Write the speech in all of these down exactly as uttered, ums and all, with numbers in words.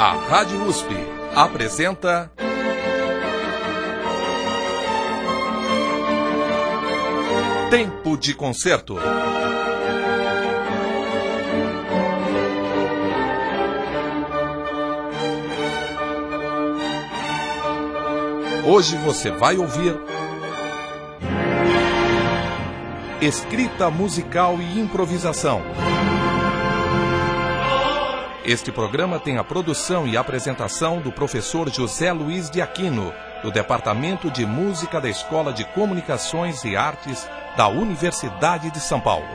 A Rádio U S P apresenta Tempo de Concerto. Hoje você vai ouvir escrita musical e improvisação. Este programa tem a produção e apresentação do professor José Luiz de Aquino, do Departamento de Música da Escola de Comunicações e Artes da Universidade de São Paulo.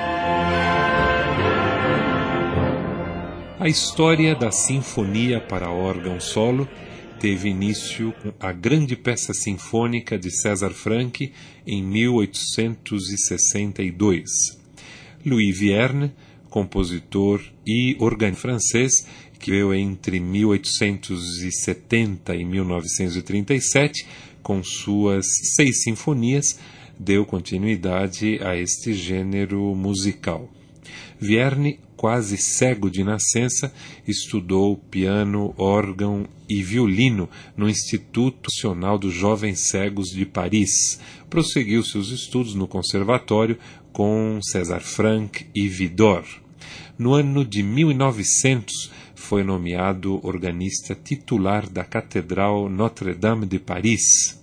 A história da Sinfonia para órgão solo teve início com a grande peça sinfônica de César Franck em mil oitocentos e sessenta e dois. Louis Vierne, compositor e organista francês, que veio entre mil oitocentos e setenta e mil novecentos e trinta e sete, com suas seis sinfonias, deu continuidade a este gênero musical. Vierne, quase cego de nascença, estudou piano, órgão e violino no Instituto Nacional dos Jovens Cegos de Paris. Prosseguiu seus estudos no conservatório com César Franck e Widor. No ano de mil e novecentos, foi nomeado organista titular da Catedral Notre-Dame de Paris,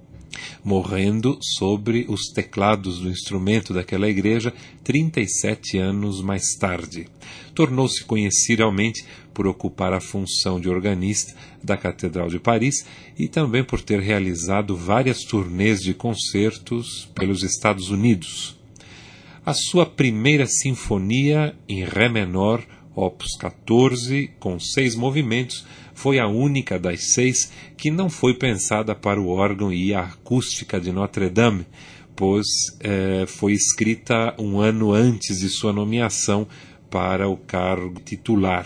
morrendo sobre os teclados do instrumento daquela igreja trinta e sete anos mais tarde. Tornou-se conhecido realmente por ocupar a função de organista da Catedral de Paris e também por ter realizado várias turnês de concertos pelos Estados Unidos. A sua primeira sinfonia em Ré menor, opus quatorze, com seis movimentos, foi a única das seis que não foi pensada para o órgão e a acústica de Notre-Dame, pois eh, foi escrita um ano antes de sua nomeação para o cargo titular.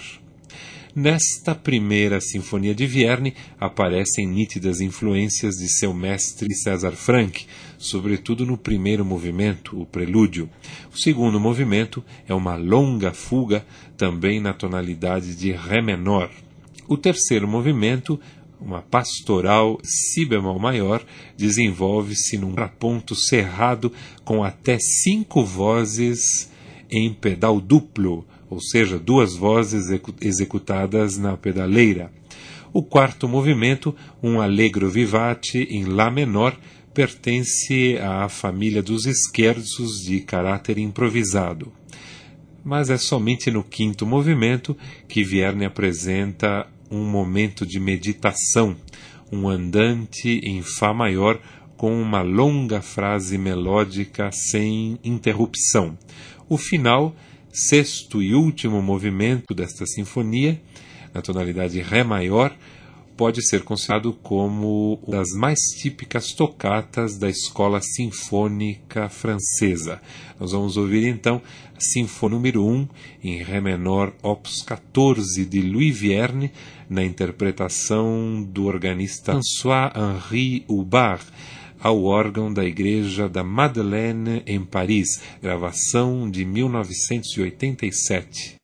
Nesta primeira sinfonia de Vierne aparecem nítidas influências de seu mestre César Franck, sobretudo no primeiro movimento, o prelúdio. O segundo movimento é uma longa fuga, também na tonalidade de Ré menor. O terceiro movimento, uma pastoral si bemol maior, desenvolve-se num contraponto cerrado com até cinco vozes em pedal duplo, ou seja, duas vozes executadas na pedaleira. O quarto movimento, um allegro vivace em Lá menor, pertence à família dos scherzos de caráter improvisado. Mas é somente no quinto movimento que Vierne apresenta um momento de meditação, um andante em Fá maior com uma longa frase melódica sem interrupção. O final, sexto e último movimento desta sinfonia, na tonalidade Ré maior, pode ser considerado como uma das mais típicas tocatas da escola sinfônica francesa. Nós vamos ouvir então a Sinfonia número um, em Ré menor, opus quatorze, de Louis Vierne, na interpretação do organista François-Henri Hubbard, ao órgão da Igreja da Madeleine, em Paris, gravação de mil novecentos e oitenta e sete.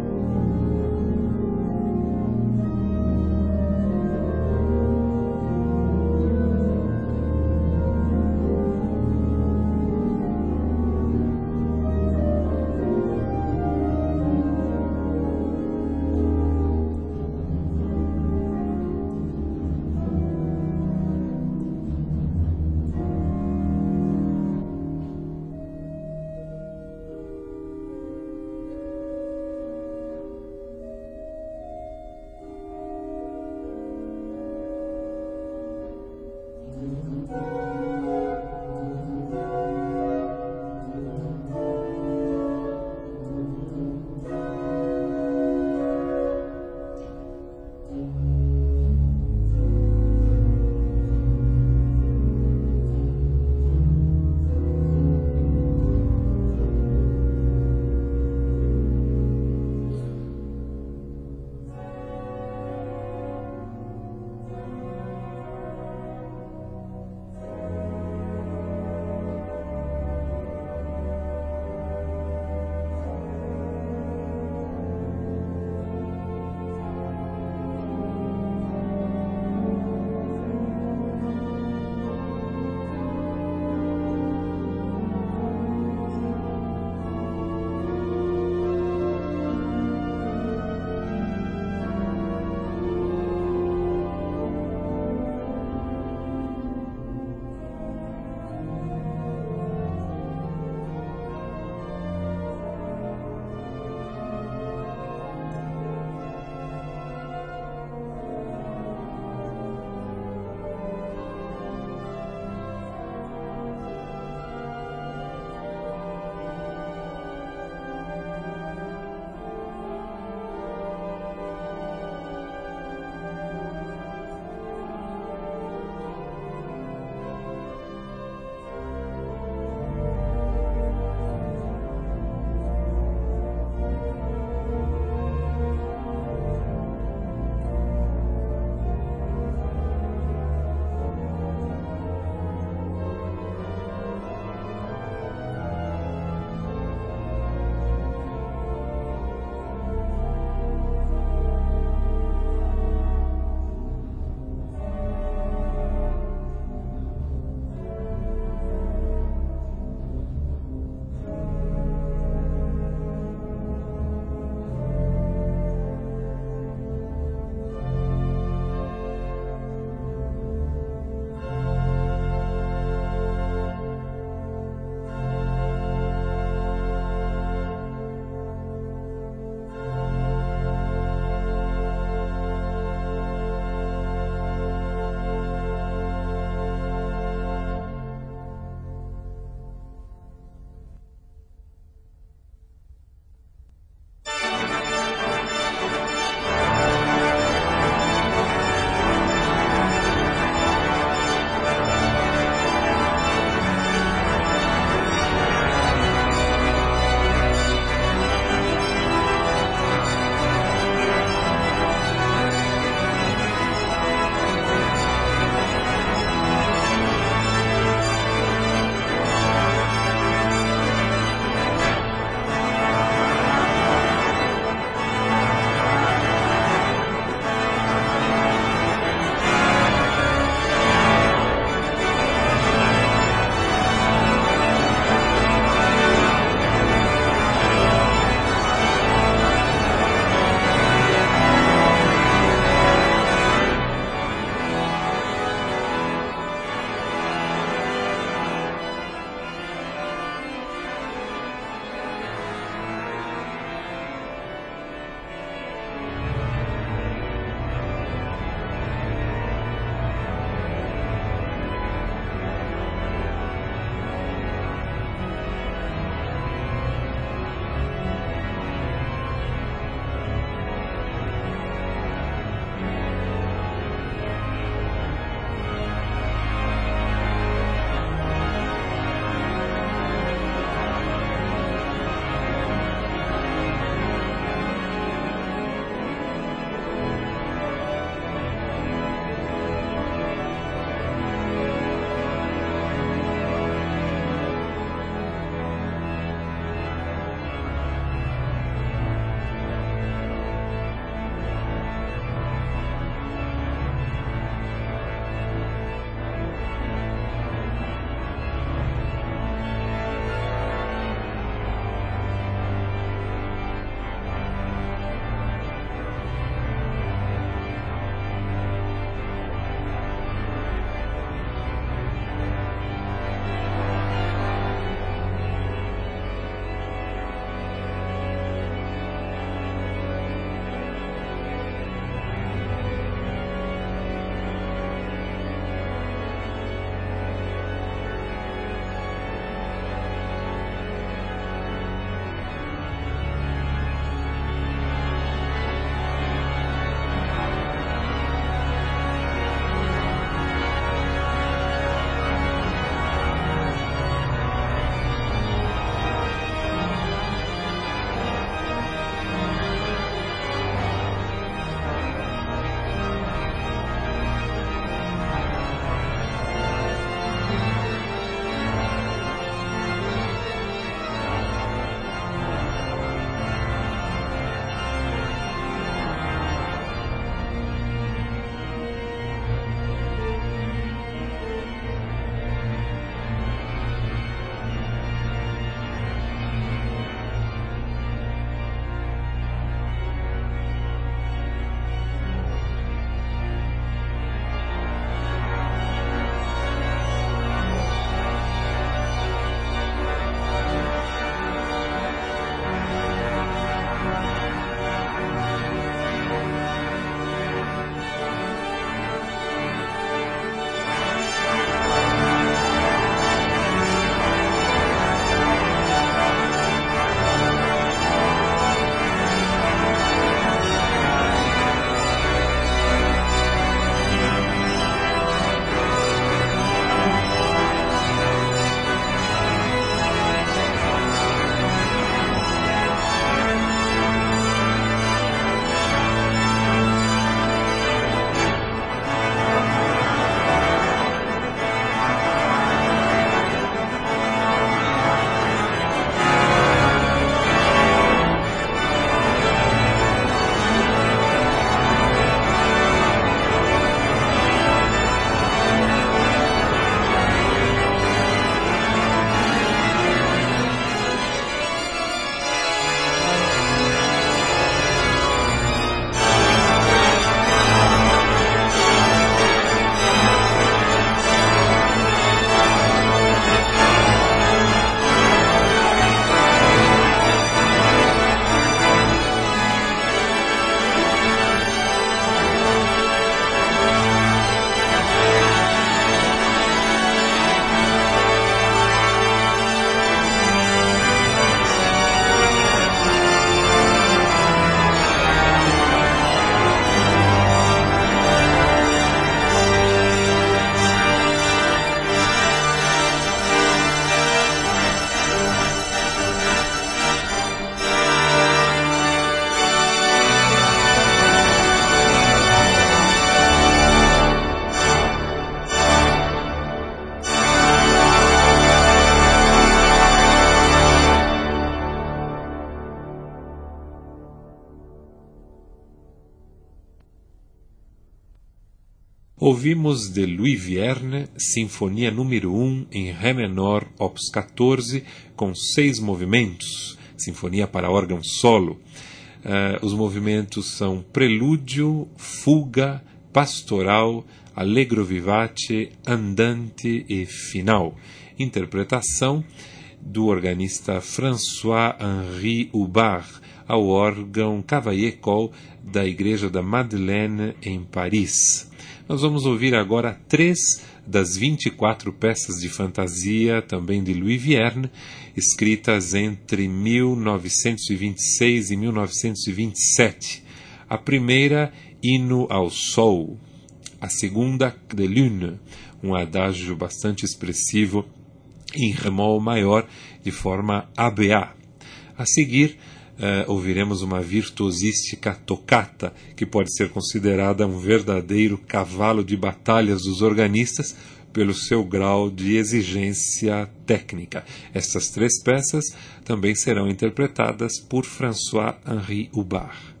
Ouvimos de Louis Vierne, Sinfonia número um em Ré menor, opus quatorze, com seis movimentos, Sinfonia para órgão solo. Uh, os movimentos são Prelúdio, Fuga, Pastoral, Allegro vivace, Andante e Final. Interpretação do organista François-Henri Hubbard, ao órgão Cavaillé-Coll da Igreja da Madeleine, em Paris. Nós vamos ouvir agora três das vinte e quatro peças de fantasia, também de Louis Vierne, escritas entre mil novecentos e vinte e seis e mil novecentos e vinte e sete. A primeira, Hino ao Sol. A segunda, De Lune, um adágio bastante expressivo em remol maior, de forma A B A. A seguir, Uh, ouviremos uma virtuosística toccata, que pode ser considerada um verdadeiro cavalo de batalhas dos organistas pelo seu grau de exigência técnica. Estas três peças também serão interpretadas por François-Henri Hubbard.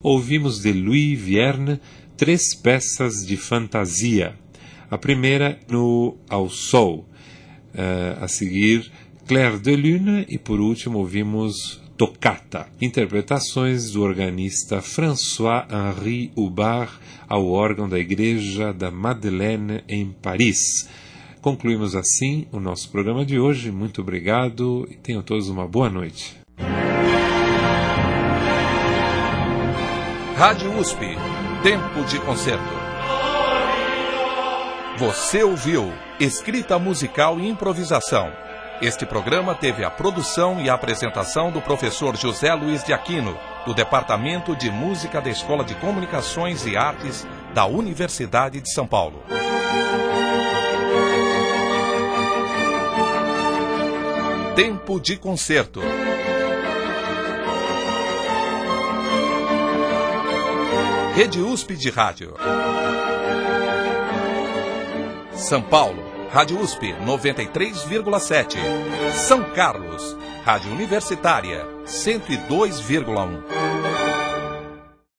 ouvimos de Louis Vierne três peças de fantasia. A primeira, no Ao Sol. Uh, a seguir, Clair de Lune. E por último, ouvimos Toccata. Interpretações do organista François-Henri Hubbard ao órgão da Igreja da Madeleine, em Paris. Concluímos assim o nosso programa de hoje. Muito obrigado e tenham todos uma boa noite. Rádio U S P, Tempo de Concerto. Você ouviu Escrita Musical e Improvisação. Este programa teve a produção e a apresentação do professor José Luiz de Aquino, do Departamento de Música da Escola de Comunicações e Artes da Universidade de São Paulo. Tempo de Concerto. Rede U S P de Rádio. São Paulo, Rádio U S P noventa e três vírgula sete. São Carlos, Rádio Universitária cento e dois vírgula um.